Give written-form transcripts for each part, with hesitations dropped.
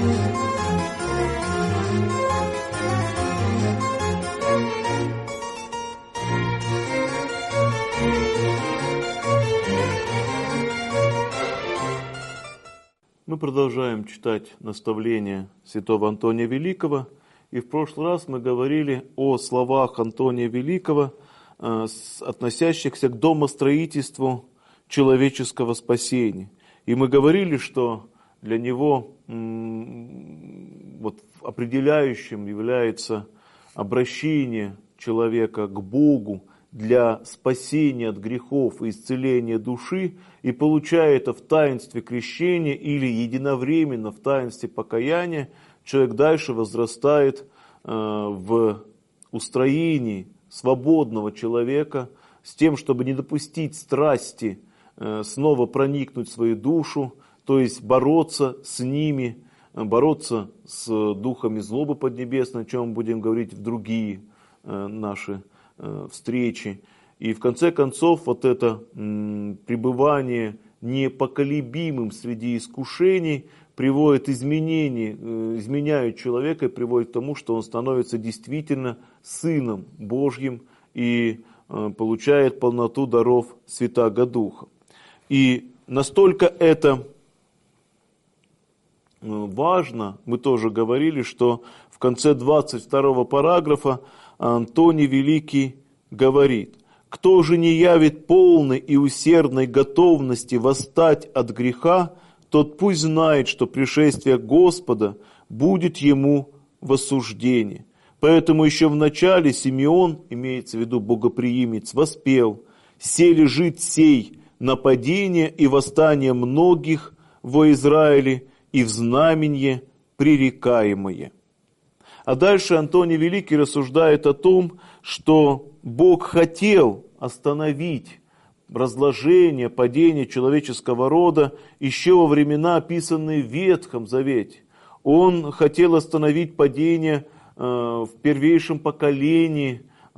Мы продолжаем читать наставления святого Антония Великого. И в прошлый раз мы говорили о словах Антония Великого, относящихся к домостроительству человеческого спасения. И мы говорили, что для него определяющим является обращение человека к Богу для спасения от грехов и исцеления души, и получая это в таинстве крещения или единовременно в таинстве покаяния, человек дальше возрастает в устроении свободного человека с тем, чтобы не допустить страсти снова проникнуть в свою душу, то есть бороться с ними, бороться с духами злобы поднебесной, о чем мы будем говорить в другие наши встречи. И в конце концов вот это пребывание непоколебимым среди искушений приводит изменяет человека и приводит к тому, что он становится действительно Сыном Божьим и получает полноту даров Святаго Духа. И настолько это важно, мы тоже говорили, что в конце 22 параграфа Антоний Великий говорит: «Кто же не явит полной и усердной готовности восстать от греха, тот пусть знает, что пришествие Господа будет ему в осуждение». Поэтому еще в начале Симеон, имеется в виду богоприимец, воспел: «Се лежит сей нападение и восстание многих во Израиле и в знаменье пререкаемое». А дальше Антоний Великий рассуждает о том, что Бог хотел остановить разложение, падение человеческого рода еще во времена, описанные в Ветхом Завете. Он хотел остановить падение в первейшем поколении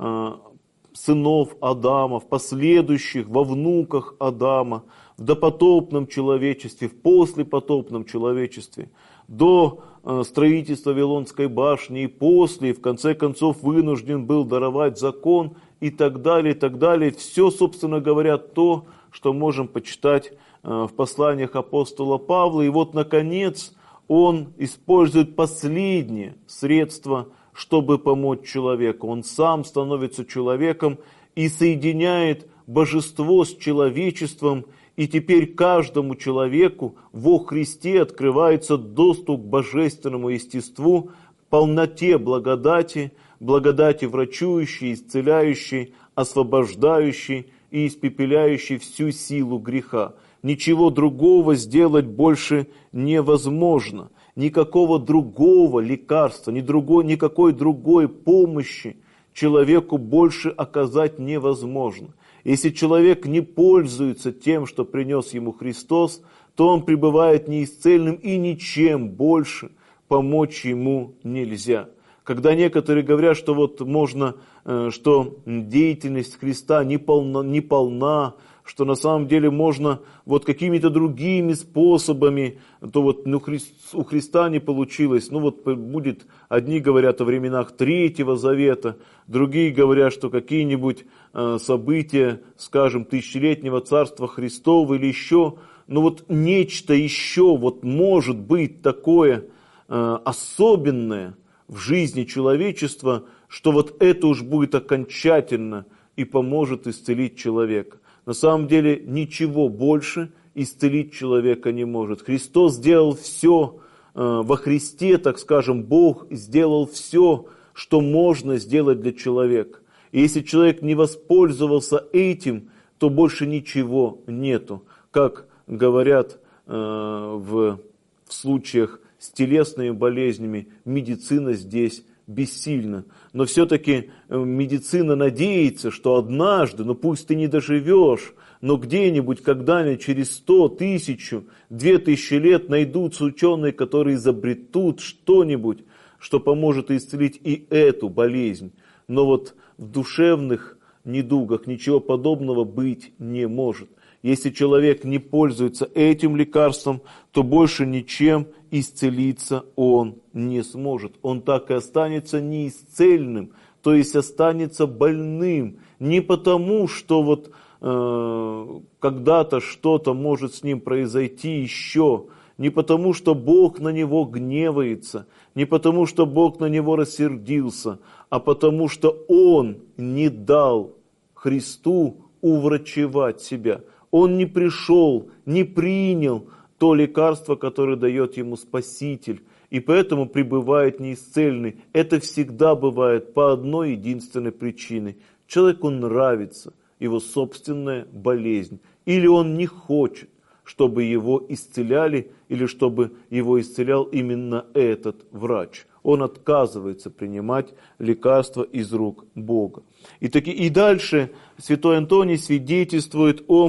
сынов Адама, в последующих, во внуках Адама, в допотопном человечестве, в послепотопном человечестве, до строительства Вавилонской башни и после, и в конце концов вынужден был даровать закон и так далее, и так далее. Все, собственно говоря, то, что можем почитать в посланиях апостола Павла. И вот, наконец, он использует последнее средство, чтобы помочь человеку. Он сам становится человеком и соединяет божество с человечеством. И теперь каждому человеку во Христе открывается доступ к божественному естеству, полноте благодати, благодати врачующей, исцеляющей, освобождающей и испепеляющей всю силу греха. Ничего другого сделать больше невозможно. Никакого другого лекарства, никакой другой помощи человеку больше оказать невозможно. Если человек не пользуется тем, что принес ему Христос, то он пребывает неисцельным и ничем больше помочь ему нельзя. Когда некоторые говорят, что вот можно, что деятельность Христа не полна, что на самом деле можно вот какими-то другими способами, то вот у Христа не получилось. Ну вот будет, одни говорят о временах Третьего Завета, другие говорят, что какие-нибудь события, скажем, тысячелетнего Царства Христова или еще, ну вот нечто еще вот может быть такое особенное в жизни человечества, что вот это уж будет окончательно и поможет исцелить человека. На самом деле ничего больше исцелить человека не может. Христос сделал все во Христе, так скажем, Бог сделал все, что можно сделать для человека. И если человек не воспользовался этим, то больше ничего нету. Как говорят в случаях с телесными болезнями, медицина здесь бессильна. Но все-таки медицина надеется, что однажды, ну пусть ты не доживешь, но где-нибудь, когда-нибудь через 100, 1000, 2000 лет найдутся ученые, которые изобретут что-нибудь, что поможет исцелить и эту болезнь. Но вот в душевных недугах ничего подобного быть не может. Если человек не пользуется этим лекарством, то больше ничем исцелиться он не сможет. Он так и останется неисцельным, то есть останется больным. Не потому, что вот когда-то что-то может с ним произойти еще, не потому, что Бог на него гневается, не потому, что Бог на него рассердился, а потому, что он не дал Христу уврачевать себя. Он не пришел, не принял то лекарство, которое дает ему Спаситель, и поэтому пребывает неисцельный. Это всегда бывает по одной единственной причине. Человеку нравится его собственная болезнь, или он не хочет, чтобы его исцеляли, или чтобы его исцелял именно этот врач. Он отказывается принимать лекарства из рук Бога. И дальше святой Антоний свидетельствует о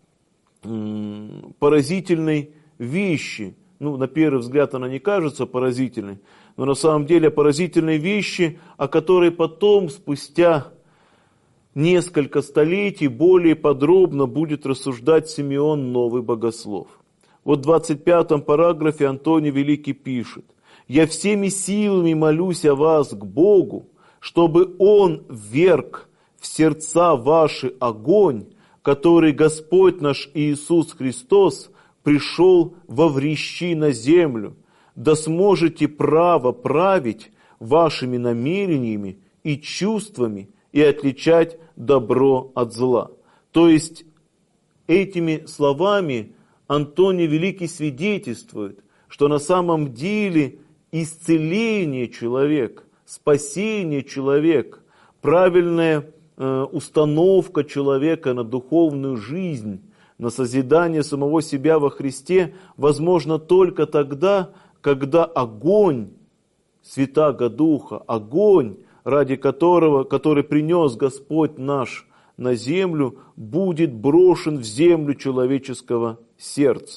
поразительной вещи. На первый взгляд она не кажется поразительной, но на самом деле поразительной вещи, о которой потом, спустя несколько столетий, более подробно будет рассуждать Симеон Новый Богослов. Вот в 25 параграфе Антоний Великий пишет: «Я всеми силами молюсь о вас к Богу, чтобы Он вверг в сердца ваши огонь, который Господь наш Иисус Христос пришел воврещи на землю, да сможете право править вашими намерениями и чувствами и отличать добро от зла». То есть этими словами Антоний Великий свидетельствует, что на самом деле исцеление человека, спасение человека, правильная установка человека на духовную жизнь, на созидание самого себя во Христе возможно только тогда, когда огонь Святаго Духа, огонь, который принес Господь наш на землю, будет брошен в землю человеческого сердца.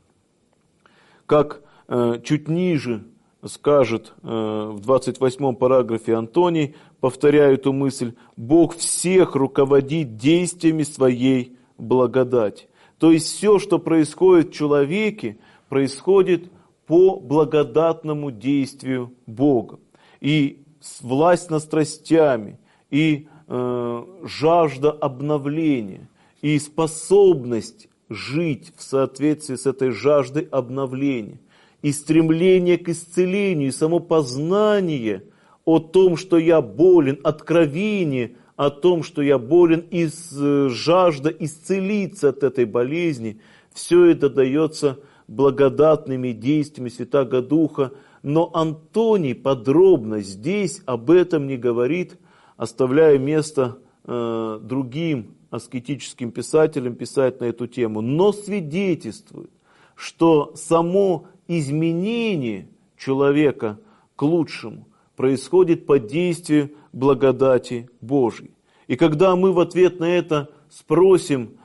Как чуть ниже скажет в 28 параграфе Антоний, повторяю эту мысль: Бог всех руководит действиями своей благодати. То есть все, что происходит в человеке, происходит по благодатному действию Бога. И власть над страстями, и жажда обновления, и способность жить в соответствии с этой жаждой обновления, и стремление к исцелению, и само познание о том, что я болен, откровение о том, что я болен, и жажда исцелиться от этой болезни, все это дается благодатными действиями Святаго Духа. Но Антоний подробно здесь об этом не говорит, оставляя место другим аскетическим писателям писать на эту тему, но свидетельствует, что само изменение человека к лучшему происходит под действием благодати Божьей. И когда мы в ответ на это спросим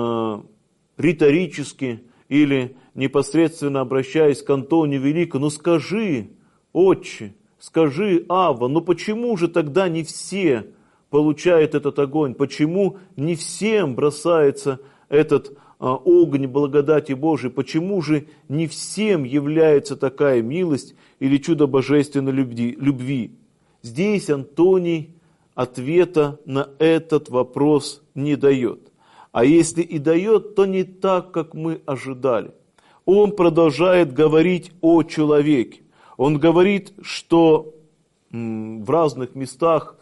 риторически или непосредственно обращаясь к Антонию Великому: скажи, Отче, скажи, Авва, почему же тогда не все получают этот огонь? Почему не всем бросается этот огонь благодати Божией? Почему же не всем является такая милость или чудо божественной любви? Здесь Антоний ответа на этот вопрос не дает. А если и дает, то не так, как мы ожидали. Он продолжает говорить о человеке. Он говорит, что в разных местах,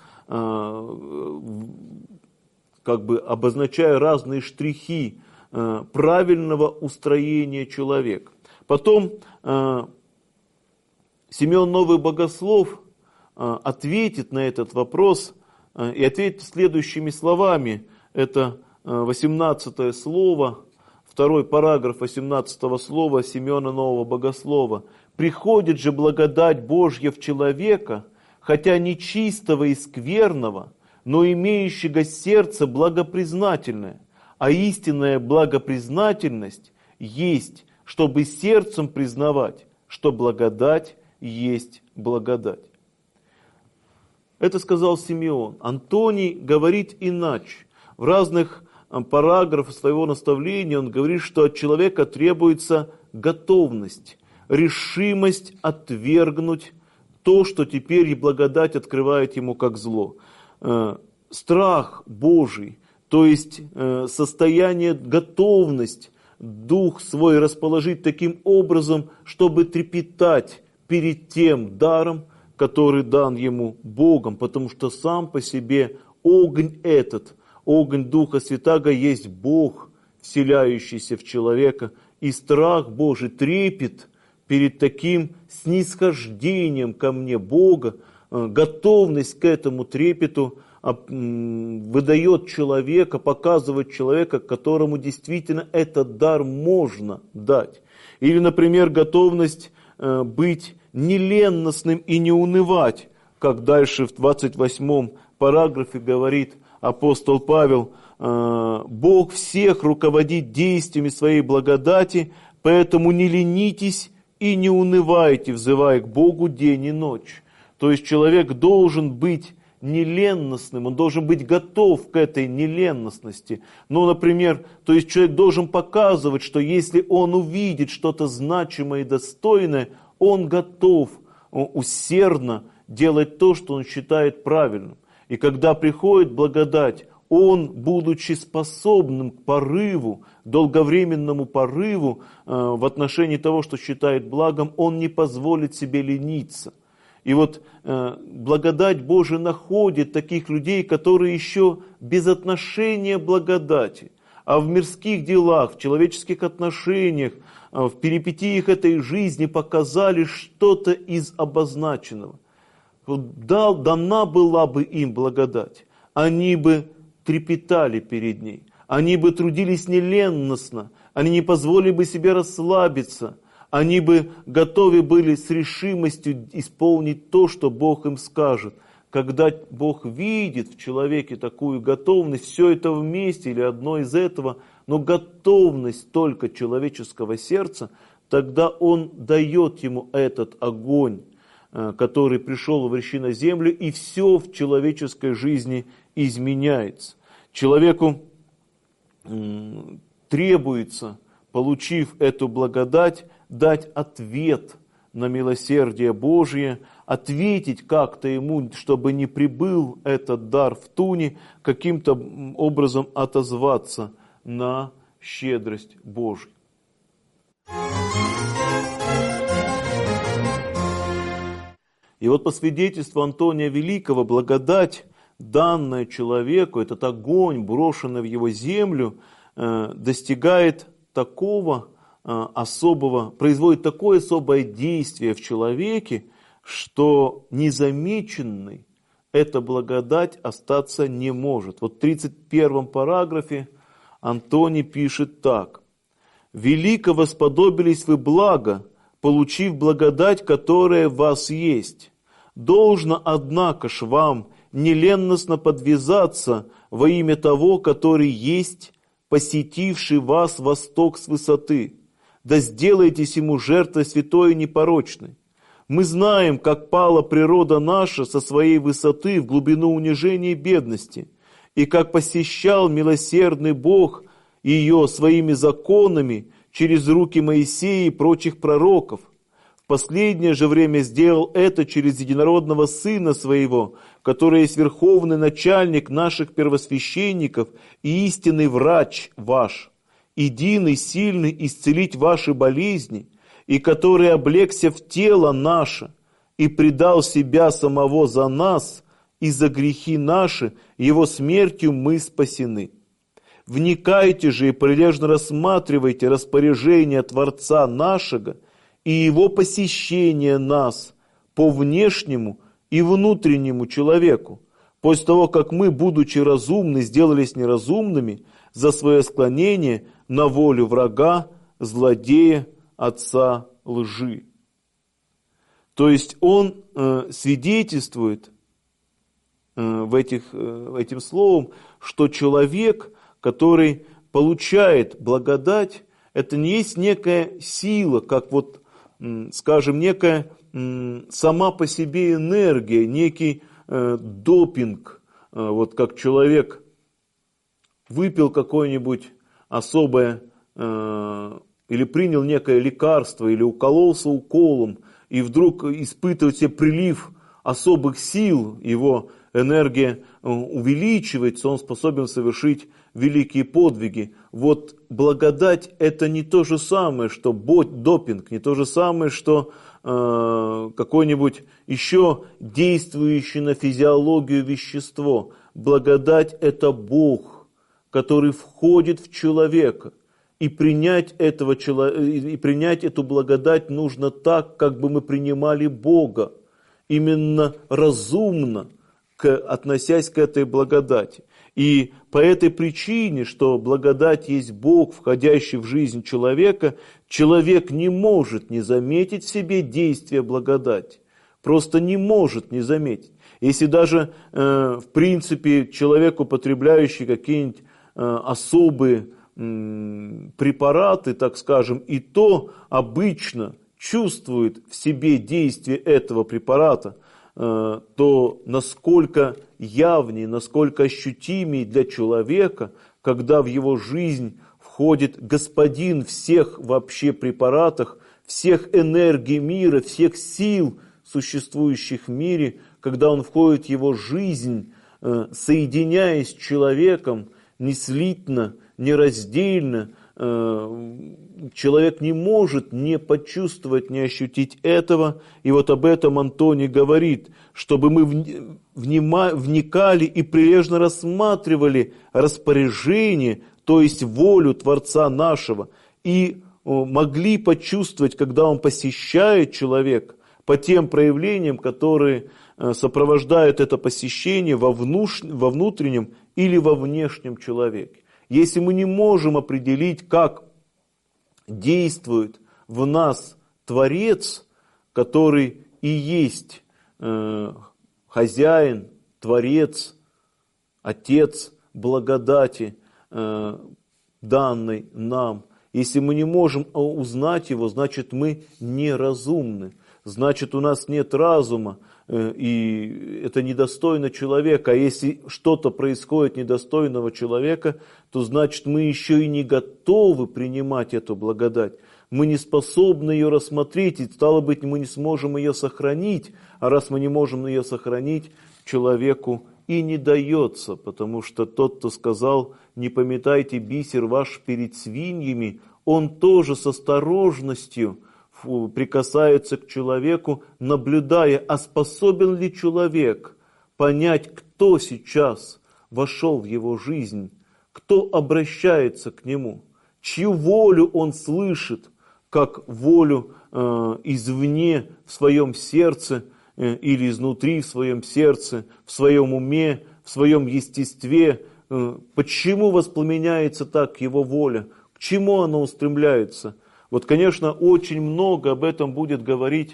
обозначая разные штрихи правильного устроения человека. Потом Симеон Новый Богослов ответит на этот вопрос и ответит следующими словами. Это 18 слово, 2 параграф 18 слова Симеона Нового Богослова. «Приходит же благодать Божья в человека, хотя нечистого и скверного, но имеющего сердце благопризнательное. А истинная благопризнательность есть, чтобы сердцем признавать, что благодать есть благодать». Это сказал Симеон. Антоний говорит иначе. В разных параграфах своего наставления он говорит, что от человека требуется готовность. решимость отвергнуть то, что теперь и благодать открывает ему как зло. Страх Божий, то есть состояние, готовность, дух свой расположить таким образом, чтобы трепетать перед тем даром, который дан ему Богом, потому что сам по себе огонь этот, огонь Духа Святаго есть Бог, вселяющийся в человека, и страх Божий, трепет перед таким снисхождением ко мне Бога, готовность к этому трепету выдает человека, показывает человека, которому действительно этот дар можно дать. Или, например, готовность быть неленностным и не унывать, как дальше в 28 параграфе говорит апостол Павел: «Бог всех руководит действиями своей благодати, поэтому не ленитесь и не унывайте, взывая к Богу день и ночь». То есть человек должен быть неленностным, он должен быть готов к этой неленностности. Ну, например, то есть человек должен показывать, что если он увидит что-то значимое и достойное, он готов усердно делать то, что он считает правильным. И когда приходит благодать, он, будучи способным к порыву, долговременному порыву в отношении того, что считает благом, он не позволит себе лениться. И вот благодать Божия находит таких людей, которые еще без отношения благодати, а в мирских делах, в человеческих отношениях, в перипетиях этой жизни показали что-то из обозначенного. Дана была бы им благодать, они бы трепетали перед ней, они бы трудились неленностно, они не позволили бы себе расслабиться, они бы готовы были с решимостью исполнить то, что Бог им скажет. Когда Бог видит в человеке такую готовность, все это вместе или одно из этого, но готовность только человеческого сердца, тогда Он дает ему этот огонь, который пришел вовращи на землю, и все в человеческой жизни изменяется. Человеку требуется, получив эту благодать, дать ответ на милосердие Божие, ответить как-то ему, чтобы не прибыл этот дар в туне, каким-то образом отозваться на щедрость Божью. И вот по свидетельству Антония Великого, благодать, данная человеку, этот огонь, брошенный в его землю, достигает такого особого, производит такое особое действие в человеке, что незамеченной эта благодать остаться не может. Вот в 31 параграфе Антоний пишет так: «Велико восподобились вы блага, получив благодать, которая в вас есть. Должно, однако ж, вам неленностно подвязаться во имя того, который есть, посетивший вас восток с высоты. Да сделайтесь ему жертвой святой и непорочной. Мы знаем, как пала природа наша со своей высоты в глубину унижения и бедности, и как посещал милосердный Бог ее своими законами через руки Моисея и прочих пророков. В последнее же время сделал это через единородного Сына Своего, который есть верховный начальник наших первосвященников и истинный врач ваш, единый, сильный исцелить ваши болезни, и который облегся в тело наше и предал себя самого за нас, и за грехи наши, его смертью мы спасены. Вникайте же и прилежно рассматривайте распоряжение Творца нашего и его посещение нас по внешнему и внутреннему человеку, после того, как мы, будучи разумны, сделались неразумными за свое склонение на волю врага, злодея, отца лжи». То есть он свидетельствует этим словом, что человек, который получает благодать, это не есть некая сила, как вот, скажем, некая сама по себе энергия, некий допинг, вот как человек выпил какое-нибудь особое или принял некое лекарство, или укололся уколом, и вдруг испытывает себе прилив особых сил, его энергия увеличивается, он способен совершить великие подвиги. Вот благодать – это не то же самое, что допинг, не то же самое, что какое-нибудь еще действующее на физиологию вещество. Благодать – это Бог, который входит в человека. И принять эту благодать нужно так, как бы мы принимали Бога, именно разумно, относясь к этой благодати. И по этой причине, что благодать есть Бог, входящий в жизнь человека, человек не может не заметить в себе действия благодати. Просто не может не заметить. Если даже, в принципе, человек, употребляющий какие-нибудь особые препараты, так скажем, и то обычно чувствует в себе действие этого препарата, то насколько явнее, насколько ощутимее для человека, когда в его жизнь входит Господин всех вообще препаратов, всех энергий мира, всех сил, существующих в мире, когда он входит в его жизнь, соединяясь с человеком неслитно, нераздельно, человек не может не почувствовать, не ощутить этого. И вот об этом Антоний говорит, чтобы мы вникали и прилежно рассматривали распоряжение, то есть волю Творца нашего, и могли почувствовать, когда Он посещает человека, по тем проявлениям, которые сопровождают это посещение во внутреннем или во внешнем человеке. Если мы не можем определить, как действует в нас Творец, который и есть хозяин, Творец, Отец благодати, данной нам, если мы не можем узнать Его, значит мы неразумны, значит у нас нет разума, и это недостойно человека. А если что-то происходит недостойного человека, то значит мы еще и не готовы принимать эту благодать. Мы не способны ее рассмотреть, и стало быть, мы не сможем ее сохранить. А раз мы не можем ее сохранить, человеку и не дается, потому что тот, кто сказал: «Не пометайте бисер ваш перед свиньями», он тоже с осторожностью прикасается к человеку, наблюдая, а способен ли человек понять, кто сейчас вошел в его жизнь, кто обращается к нему, чью волю он слышит, как волю извне в своем сердце или изнутри в своем сердце, в своем уме, в своем естестве. Почему воспламеняется так его воля, к чему она устремляется? Вот, конечно, очень много об этом будет говорить,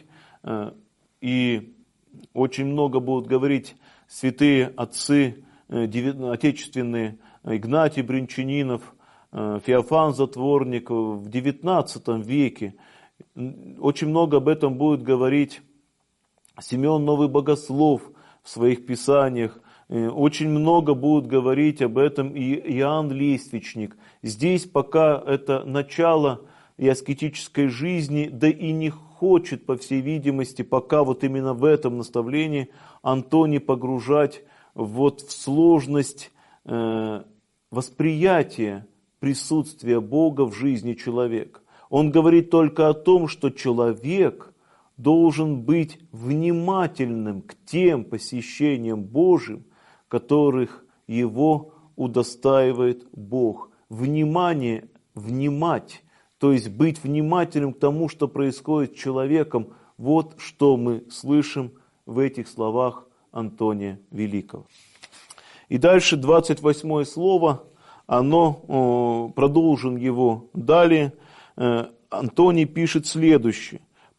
и очень много будут говорить святые отцы отечественные, Игнатий Брянчанинов, Феофан Затворник в XIX веке. Очень много об этом будет говорить Симеон Новый Богослов в своих писаниях. Очень много будут говорить об этом и Иоанн Лествичник. Здесь пока это начало и аскетической жизни, да и не хочет, по всей видимости, пока вот именно в этом наставлении Антоний погружать вот в сложность восприятия присутствия Бога в жизни человека. Он говорит только о том, что человек должен быть внимательным к тем посещениям Божьим, которых его удостаивает Бог. Внимание, внимать. То есть быть внимательным к тому, что происходит с человеком. Вот что мы слышим в этих словах Антония Великого. И дальше 28 слово, продолжим его далее. Антоний пишет следующее.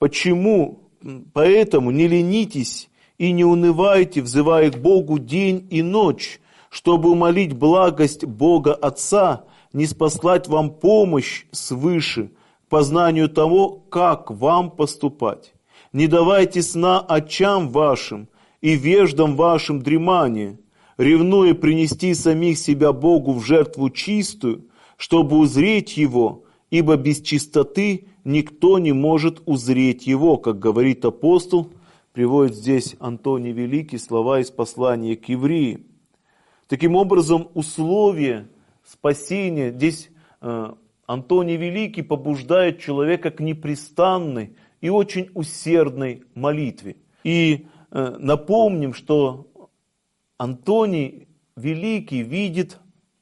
Поэтому не ленитесь и не унывайте, взывая к Богу день и ночь, чтобы умолить благость Бога Отца, ниспослать вам помощь свыше к познанию того, как вам поступать. Не давайте сна очам вашим и веждам вашим дремания, ревнуя принести самих себя Богу в жертву чистую, чтобы узреть Его ибо без чистоты никто не может узреть его, как говорит апостол, приводит здесь Антоний Великий слова из послания к евреям. Таким образом, условие спасения, здесь Антоний Великий побуждает человека к непрестанной и очень усердной молитве. И напомним, что Антоний Великий видит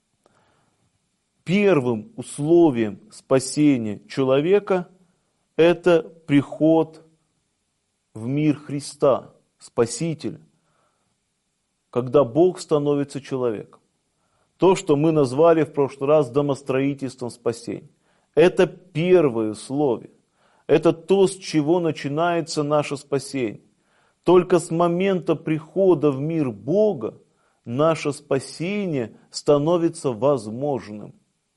первым условием спасения человека – это приход в мир Христа, Спасителя, когда Бог становится человеком. То, что мы назвали в прошлый раз домостроительством спасения. Это первое условие. Это то, с чего начинается наше спасение. Только с момента прихода в мир Бога наше спасение становится возможным.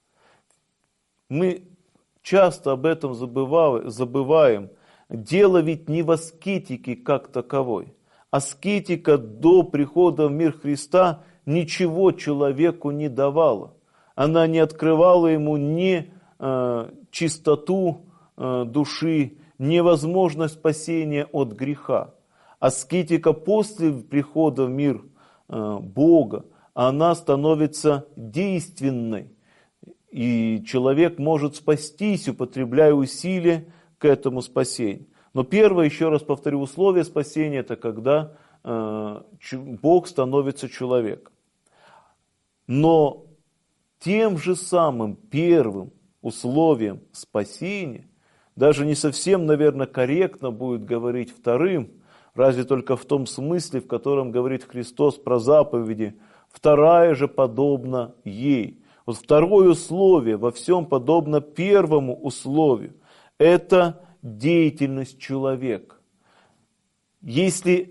Мы часто об этом забываем. Дело ведь не в аскетике как таковой. Аскетика до прихода в мир Христа ничего человеку не давала. Она не открывала ему ни чистоту души, ни возможность спасения от греха. Аскетика после прихода в мир Бога, она становится действенной. И человек может спастись, употребляя усилия к этому спасению. Но первое, еще раз повторю, условие спасения – это когда Бог становится человеком. Но тем же самым первым условием спасения, даже не совсем, наверное, корректно будет говорить вторым, разве только в том смысле, в котором говорит Христос про заповеди, вторая же подобна ей. Вот второе условие во всем подобно первому условию – это деятельность человека. Если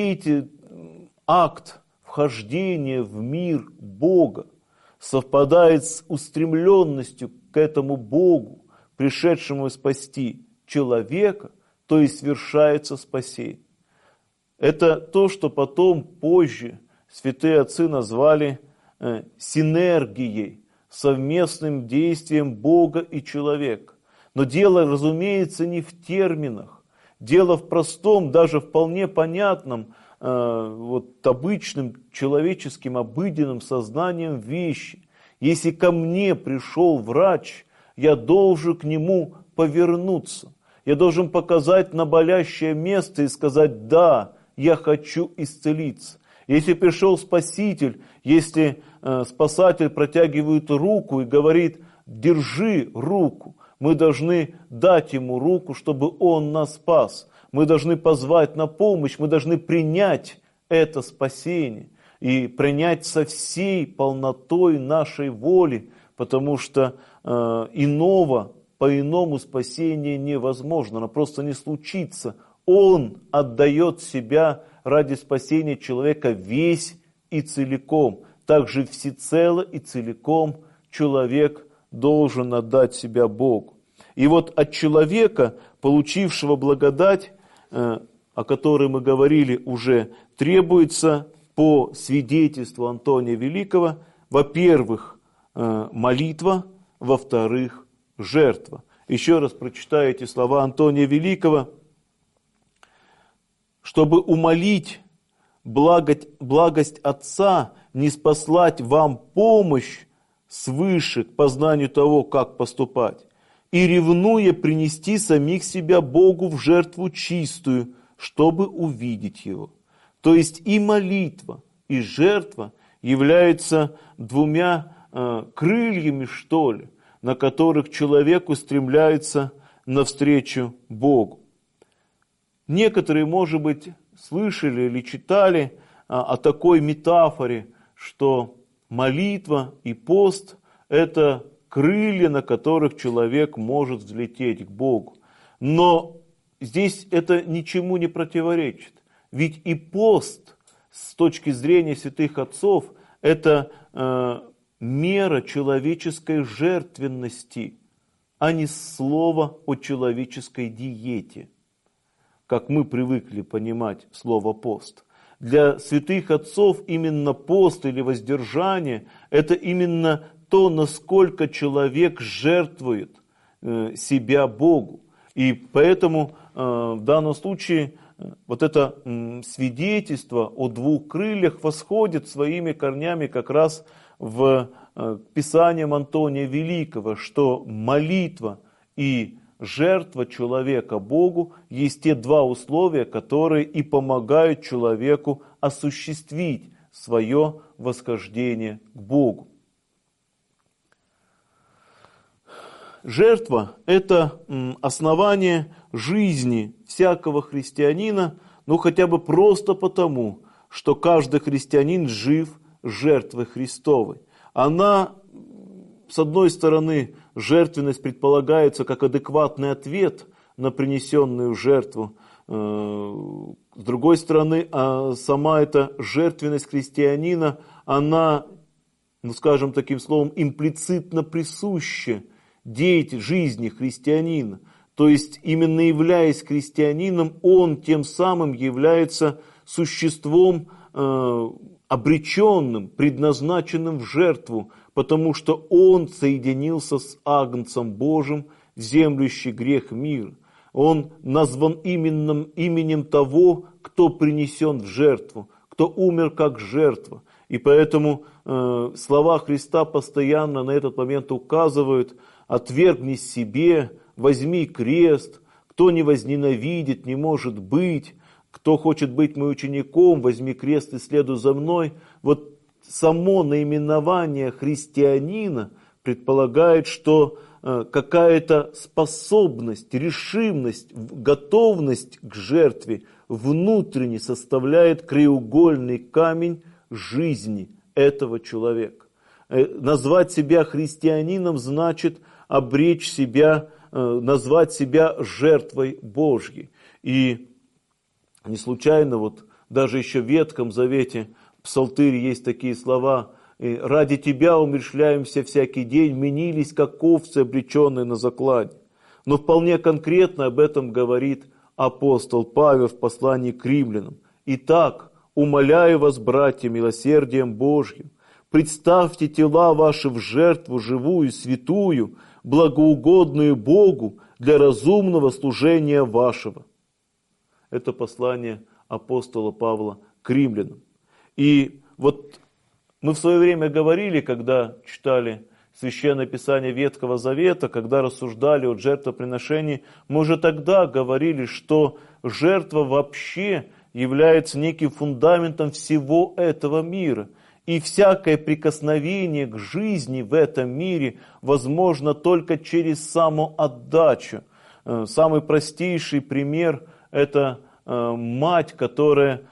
акт вхождения в мир Бога совпадает с устремленностью к этому Богу, пришедшему спасти человека, то и свершается спасение. Это то, что потом, позже, святые отцы назвали синергией, совместным действием Бога и человека. Но дело, разумеется, не в терминах. Дело в простом, даже вполне понятном, обычным человеческим обыденным сознанием вещи. Если ко мне пришел врач, я должен к нему повернуться. Я должен показать на болящее место и сказать: да, я хочу исцелиться. Если пришел Спаситель, если Спасатель протягивает руку и говорит: держи руку, мы должны дать ему руку, чтобы он нас спас. Мы должны позвать на помощь, мы должны принять это спасение и принять со всей полнотой нашей воли, потому что по-иному спасение невозможно, оно просто не случится. Он отдает себя ради спасения человека весь и целиком. Также всецело и целиком человек должен отдать себя Богу. И вот от человека, получившего благодать, о которой мы говорили уже, требуется по свидетельству Антония Великого, во-первых, молитва, во-вторых, жертва. Еще раз прочитаю эти слова Антония Великого. Чтобы умолить благость Отца, ниспослать вам помощь свыше к познанию того, как поступать, и ревнуя принести самих себя Богу в жертву чистую, чтобы увидеть Его. То есть и молитва, и жертва являются двумя крыльями, что ли, на которых человек устремляется навстречу Богу. Некоторые, может быть, слышали или читали о такой метафоре, что молитва и пост – это крылья, на которых человек может взлететь к Богу. Но здесь это ничему не противоречит. Ведь и пост, с точки зрения святых отцов, это мера человеческой жертвенности, а не слово о человеческой диете, как мы привыкли понимать слово пост. Для святых отцов именно пост или воздержание – это именно то, насколько человек жертвует себя Богу. И поэтому в данном случае вот это свидетельство о двух крыльях восходит своими корнями как раз в Писанием Антония Великого, что молитва и жертва человека Богу есть те два условия, которые и помогают человеку осуществить свое восхождение к Богу. Жертва – это основание жизни всякого христианина, ну хотя бы просто потому, что каждый христианин жив жертвой Христовой. Она, с одной стороны, жертвенность предполагается как адекватный ответ на принесенную жертву. С другой стороны, сама эта жертвенность христианина, она, ну скажем таким словом, имплицитно присуща жизни христианина. То есть, именно являясь христианином, он тем самым является существом обреченным, предназначенным в жертву, потому что он соединился с Агнцем Божьим, вземлющий грех мира. Он назван именем того, кто принесен в жертву, кто умер как жертва. И поэтому слова Христа постоянно на этот момент указывают: «Отвергни себе, возьми крест, кто не возненавидит, не может быть, кто хочет быть моим учеником, возьми крест и следуй за мной». Вот само наименование христианина предполагает, что какая-то способность, решимость, готовность к жертве внутренне составляет краеугольный камень жизни этого человека. Назвать себя христианином значит обречь себя, назвать себя жертвой Божьей. И не случайно вот даже еще в Ветхом Завете, в Псалтире есть такие слова: «Ради Тебя умерщвляемся всякий день, менились, как овцы, обреченные на заклание». Но вполне конкретно об этом говорит апостол Павел в послании к римлянам. «Итак, умоляю вас, братья, милосердием Божьим, представьте тела ваши в жертву живую, святую, благоугодную Богу для разумного служения вашего». Это послание апостола Павла к римлянам. И вот мы в свое время говорили, когда читали Священное Писание Ветхого Завета, когда рассуждали о жертвоприношении, мы уже тогда говорили, что жертва вообще является неким фундаментом всего этого мира. И всякое прикосновение к жизни в этом мире возможно только через самоотдачу. Самый простейший пример – это мать, которая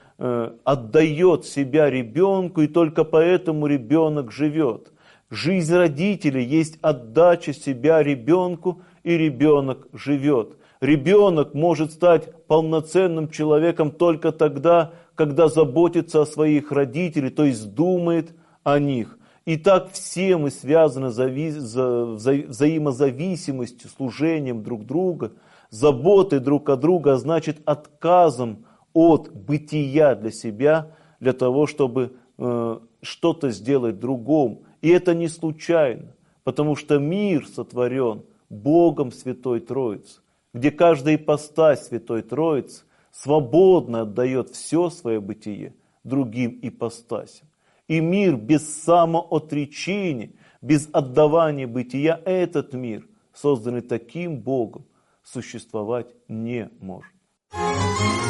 отдает себя ребенку, и только поэтому ребенок живет. Жизнь родителей есть отдача себя ребенку, и ребенок живет. Ребенок может стать полноценным человеком только тогда, когда заботится о своих родителях, то есть думает о них. И так все мы связаны взаимозависимостью, служением друг друга, заботой друг о друге, а значит отказом от бытия для себя, для того, чтобы что-то сделать другому. И это не случайно, потому что мир сотворен Богом Святой Троицы, где каждая ипостась Святой Троицы свободно отдает все свое бытие другим ипостасям. И мир без самоотречения, без отдавания бытия, этот мир, созданный таким Богом, существовать не может.